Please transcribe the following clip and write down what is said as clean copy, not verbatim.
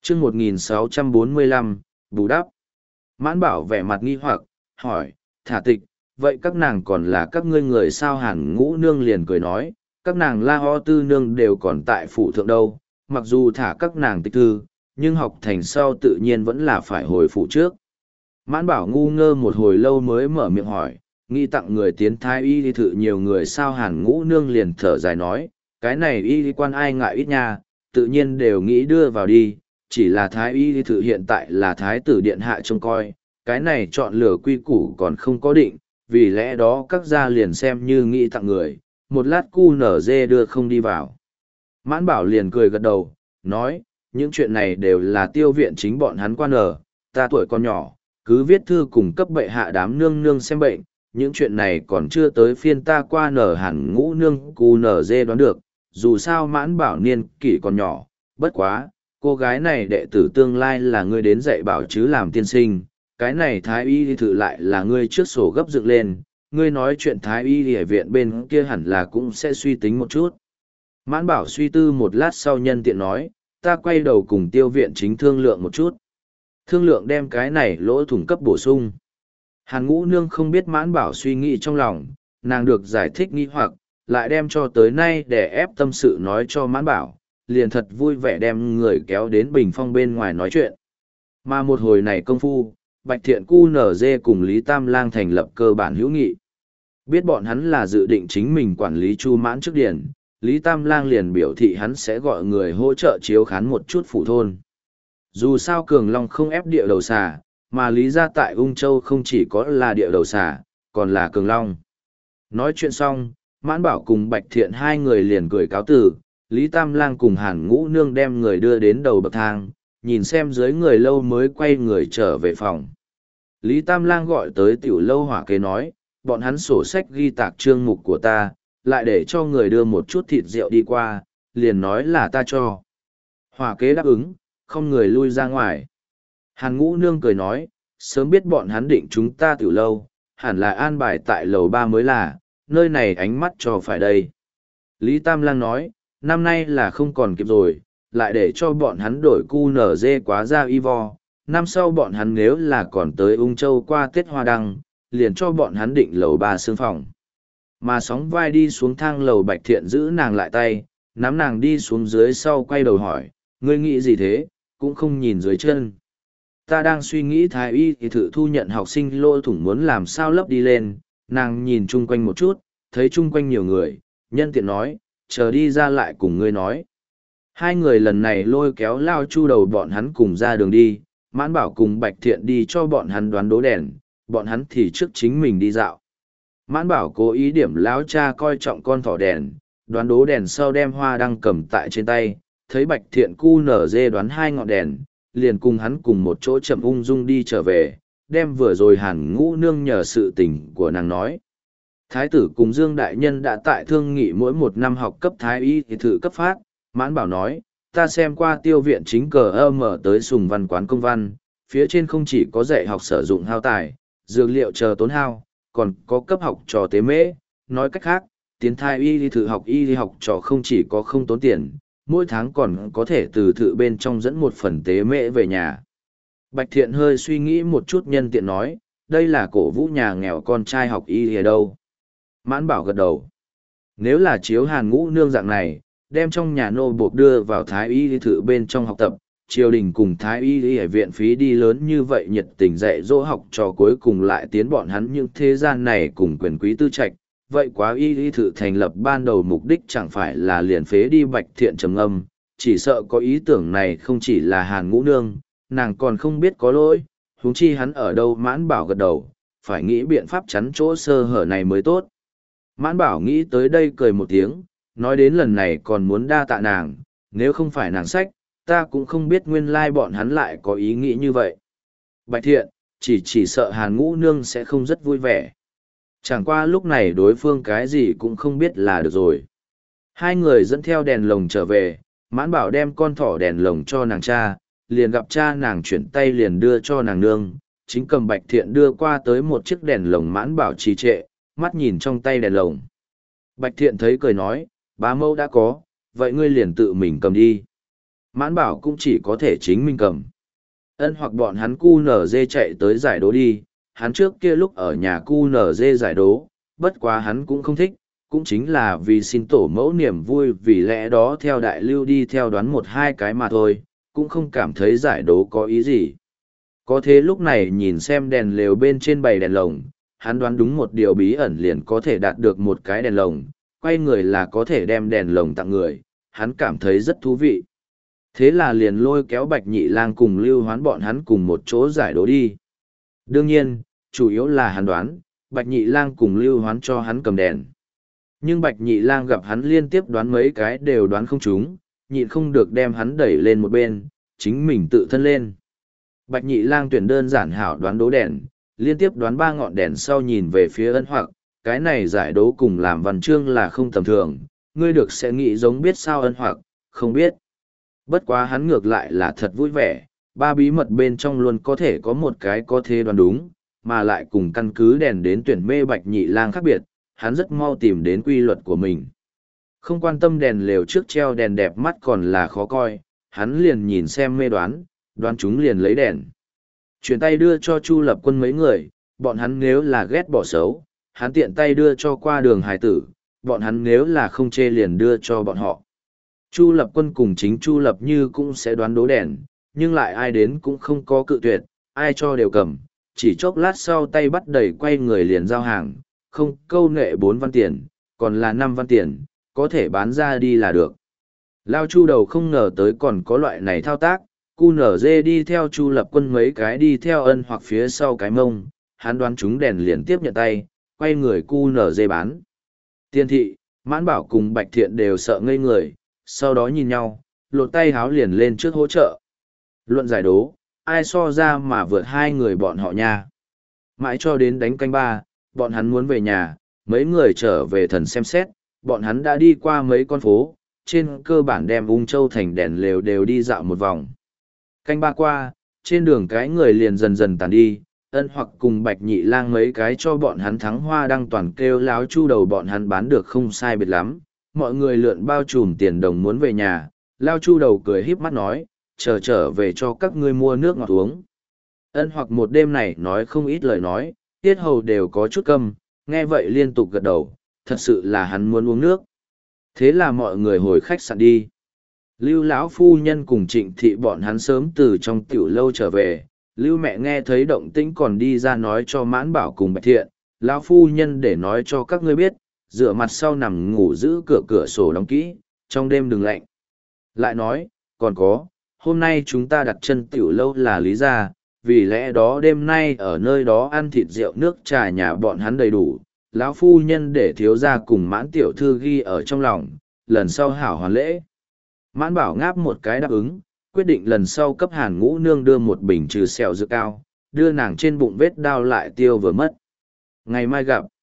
chương 1645, bù đắp. Mãn Bảo vẻ mặt nghi hoặc, hỏi, thả tịch, vậy các nàng còn là các ngươi người sao? Hàn Ngũ Nương liền cười nói, các nàng La Ho Tư Nương đều còn tại phủ thượng đâu, mặc dù thả các nàng tịch thư, nhưng học thành sau tự nhiên vẫn là phải hồi phủ trước. Mãn Bảo ngu ngơ một hồi lâu mới mở miệng hỏi, nghĩ tặng người tiến thái y đi thử nhiều người sao? Hàn Ngũ Nương liền thở dài nói, cái này y quan ai ngại ít nha, tự nhiên đều nghĩ đưa vào đi, chỉ là thái y đi thử hiện tại là thái tử điện hạ trông coi, cái này chọn lựa quy củ còn không có định, vì lẽ đó các gia liền xem như nghĩ tặng người, một lát cu nở dê đưa không đi vào. Mãn Bảo liền cười gật đầu, nói, những chuyện này đều là tiêu viện chính bọn hắn quan nở, ta tuổi còn nhỏ, cứ viết thư cùng cấp bệ hạ đám nương nương xem bệnh, những chuyện này còn chưa tới phiên ta qua nở. Hẳn Ngũ Nương cu nở dê đoán được, dù sao Mãn Bảo niên kỷ còn nhỏ, bất quá, cô gái này đệ tử tương lai là ngươi đến dạy bảo chứ làm tiên sinh, cái này thái y thử lại là ngươi trước sổ gấp dựng lên, ngươi nói chuyện thái y ở viện bên kia hẳn là cũng sẽ suy tính một chút. Mãn Bảo suy tư một lát sau nhân tiện nói, ta quay đầu cùng tiêu viện chính thương lượng một chút. Thương lượng đem cái này lỗ thủng cấp bổ sung. Hàn Ngũ Nương không biết Mãn Bảo suy nghĩ trong lòng, nàng được giải thích nghi hoặc, lại đem cho tới nay để ép tâm sự nói cho Mãn Bảo, liền thật vui vẻ đem người kéo đến bình phong bên ngoài nói chuyện. Mà một hồi này công phu, Bạch Thiện Cu nở dê cùng Lý Tam Lang thành lập cơ bản hữu nghị. Biết bọn hắn là dự định chính mình quản lý Chu Mãn trước điển, Lý Tam Lang liền biểu thị hắn sẽ gọi người hỗ trợ chiếu khán một chút phủ thôn. Dù sao Cường Long không ép địa đầu xà, mà Lý gia tại Ung Châu không chỉ có là địa đầu xà, còn là Cường Long. Nói chuyện xong, Mãn Bảo cùng Bạch Thiện hai người liền cười cáo từ, Lý Tam Lang cùng Hàn Ngũ Nương đem người đưa đến đầu bậc thang, nhìn xem dưới người lâu mới quay người trở về phòng. Lý Tam Lang gọi tới tiểu lâu hỏa kế nói, bọn hắn sổ sách ghi tạc chương mục của ta, lại để cho người đưa một chút thịt rượu đi qua, liền nói là ta cho. Hỏa kế đáp ứng, không người lui ra ngoài. Hàn Ngũ Nương cười nói, sớm biết bọn hắn định chúng ta tiểu lâu, hẳn là an bài tại lầu 3 mới là, nơi này ánh mắt cho phải đây. Lý Tam Lang nói, năm nay là không còn kịp rồi, lại để cho bọn hắn đổi cu nở dê quá ra y vo. Năm sau bọn hắn nếu là còn tới Ung Châu qua Tết Hoa Đăng, liền cho bọn hắn định lầu 3 xương phòng. Mà sóng vai đi xuống thang lầu Bạch Thiện giữ nàng lại tay, nắm nàng đi xuống dưới sau quay đầu hỏi, ngươi nghĩ gì thế, cũng không nhìn dưới chân. Ta đang suy nghĩ thái y thì thử thu nhận học sinh lỗ thủng muốn làm sao lấp đi lên, nàng nhìn chung quanh một chút, thấy chung quanh nhiều người, nhân tiện nói, chờ đi ra lại cùng ngươi nói. Hai người lần này lôi kéo Lao Chu đầu bọn hắn cùng ra đường đi, Mãn Bảo cùng Bạch Thiện đi cho bọn hắn đoán đố đèn, bọn hắn thì trước chính mình đi dạo. Mãn Bảo cố ý điểm Lão cha coi trọng con thỏ đèn, đoán đố đèn sau đem hoa đăng cầm tại trên tay, thấy Bạch Thiện cu nở dê đoán 2 ngọn đèn, liền cùng hắn cùng một chỗ chậm ung dung đi trở về, đem vừa rồi Hàn Ngũ Nương nhờ sự tình của nàng nói. Thái tử cùng Dương Đại Nhân đã tại thương nghị mỗi một năm học cấp thái y thì thử cấp phát, Mãn Bảo nói, ta xem qua tiêu viện chính cờ mở tới Sùng Văn quán công văn, phía trên không chỉ có dạy học sử dụng hao tài, dược liệu chờ tốn hao, còn có cấp học trò tế mễ, nói cách khác, tiến thái y đi học trò không chỉ có không tốn tiền, mỗi tháng còn có thể từ thự bên trong dẫn một phần tế mễ về nhà. Bạch Thiện hơi suy nghĩ một chút nhân tiện nói, đây là cổ vũ nhà nghèo con trai học y ở đâu. Mãn Bảo gật đầu. Nếu là chiếu Hàn Ngũ Nương dạng này, đem trong nhà nô buộc đưa vào thái y thự bên trong học tập, triều đình cùng thái y ở viện phí đi lớn như vậy nhiệt tình dạy dỗ học trò cuối cùng lại tiến bọn hắn những thế gian này cùng quyền quý tư trạch. Vậy quá y thự thành lập ban đầu mục đích chẳng phải là liền phế đi. Bạch Thiện trầm âm, chỉ sợ có ý tưởng này không chỉ là Hàn Ngũ Nương, nàng còn không biết có lỗi, huống chi hắn ở đâu. Mãn Bảo gật đầu, phải nghĩ biện pháp chắn chỗ sơ hở này mới tốt. Mãn Bảo nghĩ tới đây cười một tiếng, nói đến lần này còn muốn đa tạ nàng, nếu không phải nàng sách, ta cũng không biết nguyên lai bọn hắn lại có ý nghĩ như vậy. Bạch Thiện, chỉ sợ Hàn Ngũ Nương sẽ không rất vui vẻ. Chẳng qua lúc này đối phương cái gì cũng không biết là được rồi. Hai người dẫn theo đèn lồng trở về, Mãn Bảo đem con thỏ đèn lồng cho nàng cha, liền gặp cha nàng chuyển tay liền đưa cho nàng nương, chính cầm Bạch Thiện đưa qua tới một chiếc đèn lồng. Mãn Bảo trì trệ, mắt nhìn trong tay đèn lồng. Bạch Thiện thấy cười nói, bá mẫu đã có, vậy ngươi liền tự mình cầm đi. Mãn bảo cũng chỉ có thể chính mình cầm. Ân hoặc bọn hắn cu nở dê chạy tới giải đố đi, hắn trước kia lúc ở nhà cu nở dê giải đố, bất quá hắn cũng không thích, cũng chính là vì xin tổ mẫu niềm vui, vì lẽ đó theo đại lưu đi theo đoán một hai cái mà thôi, cũng không cảm thấy giải đố có ý gì. Có thế lúc này nhìn xem đèn lều bên trên bầy đèn lồng, hắn đoán đúng một điều bí ẩn liền có thể đạt được một cái đèn lồng, quay người là có thể đem đèn lồng tặng người, hắn cảm thấy rất thú vị. Thế là liền lôi kéo Bạch Nhị Lang cùng Lưu Hoán bọn hắn cùng một chỗ giải đố đi. Đương nhiên, chủ yếu là hắn đoán, Bạch Nhị Lang cùng Lưu Hoán cho hắn cầm đèn. Nhưng Bạch Nhị Lang gặp hắn liên tiếp đoán mấy cái đều đoán không trúng, nhịn không được đem hắn đẩy lên một bên, chính mình tự thân lên. Bạch Nhị Lang tuyển đơn giản hảo đoán đố đèn, liên tiếp đoán 3 ngọn đèn sau nhìn về phía Ân Hoặc, cái này giải đố cùng làm văn chương là không tầm thường, ngươi được sẽ nghĩ giống biết sao Ân Hoặc, không biết. Bất quá hắn ngược lại là thật vui vẻ, 3 bí mật bên trong luôn có thể có một cái có thể đoán đúng, mà lại cùng căn cứ đèn đến tuyển mê Bạch Nhị Lang khác biệt, hắn rất mau tìm đến quy luật của mình. Không quan tâm đèn lều trước treo đèn đẹp mắt còn là khó coi, hắn liền nhìn xem mê đoán, đoán chúng liền lấy đèn. Chuyển tay đưa cho Chu Lập Quân mấy người, bọn hắn nếu là ghét bỏ xấu, hắn tiện tay đưa cho qua đường hải tử, bọn hắn nếu là không chê liền đưa cho bọn họ. Chu Lập Quân cùng chính Chu Lập Như cũng sẽ đoán đố đèn, nhưng lại ai đến cũng không có cự tuyệt, ai cho đều cầm, chỉ chốc lát sau tay bắt đầy quay người liền giao hàng, không câu nệ 4 văn tiền, còn là 5 văn tiền, có thể bán ra đi là được. Lao Chu đầu không ngờ tới còn có loại này thao tác, cu nở dê đi theo Chu Lập Quân mấy cái đi theo Ân Hoặc phía sau cái mông, hắn đoán chúng đèn liền tiếp nhận tay, quay người cu nở dê bán. Tiên thị, Mãn Bảo cùng Bạch Thiện đều sợ ngây người, sau đó nhìn nhau, lột tay háo liền lên trước hỗ trợ. Luận giải đố, ai so ra mà vượt 2 người bọn họ nha. Mãi cho đến đánh canh 3, bọn hắn muốn về nhà, mấy người trở về thần xem xét, bọn hắn đã đi qua mấy con phố, trên cơ bản đem Ung Châu thành đèn lều đều đi dạo một vòng. Canh 3 qua, trên đường cái người liền dần dần tàn đi, Ân Hoặc cùng Bạch Nhị Lang mấy cái cho bọn hắn thắng hoa đăng toàn kêu láo Chu đầu bọn hắn bán được không sai biệt lắm, mọi người lượn bao trùm tiền đồng muốn về nhà, Lao Chu đầu cười híp mắt nói, trở về cho các ngươi mua nước ngọt uống. Ân Hoặc một đêm này nói không ít lời nói, tiết hầu đều có chút câm, nghe vậy liên tục gật đầu, thật sự là hắn muốn uống nước. Thế là mọi người hồi khách sạn đi. Lưu lão phu nhân cùng Trịnh thị bọn hắn sớm từ trong tiểu lâu trở về, Lưu mẹ nghe thấy động tĩnh còn đi ra nói cho Mãn Bảo cùng Bạch Thiện, lão phu nhân để nói cho các ngươi biết, dựa mặt sau nằm ngủ giữ cửa sổ đóng kỹ, trong đêm đừng lạnh. Lại nói, còn có, hôm nay chúng ta đặt chân tiểu lâu là lý ra, vì lẽ đó đêm nay ở nơi đó ăn thịt rượu nước trà nhà bọn hắn đầy đủ, lão phu nhân để thiếu gia cùng Mãn tiểu thư ghi ở trong lòng, lần sau hảo hoàn lễ. Mãn Bảo ngáp một cái đáp ứng, quyết định lần sau cấp Hàn Ngũ Nương đưa một bình trừ sẹo dược cao, đưa nàng trên bụng vết đau lại tiêu vừa mất. Ngày mai gặp.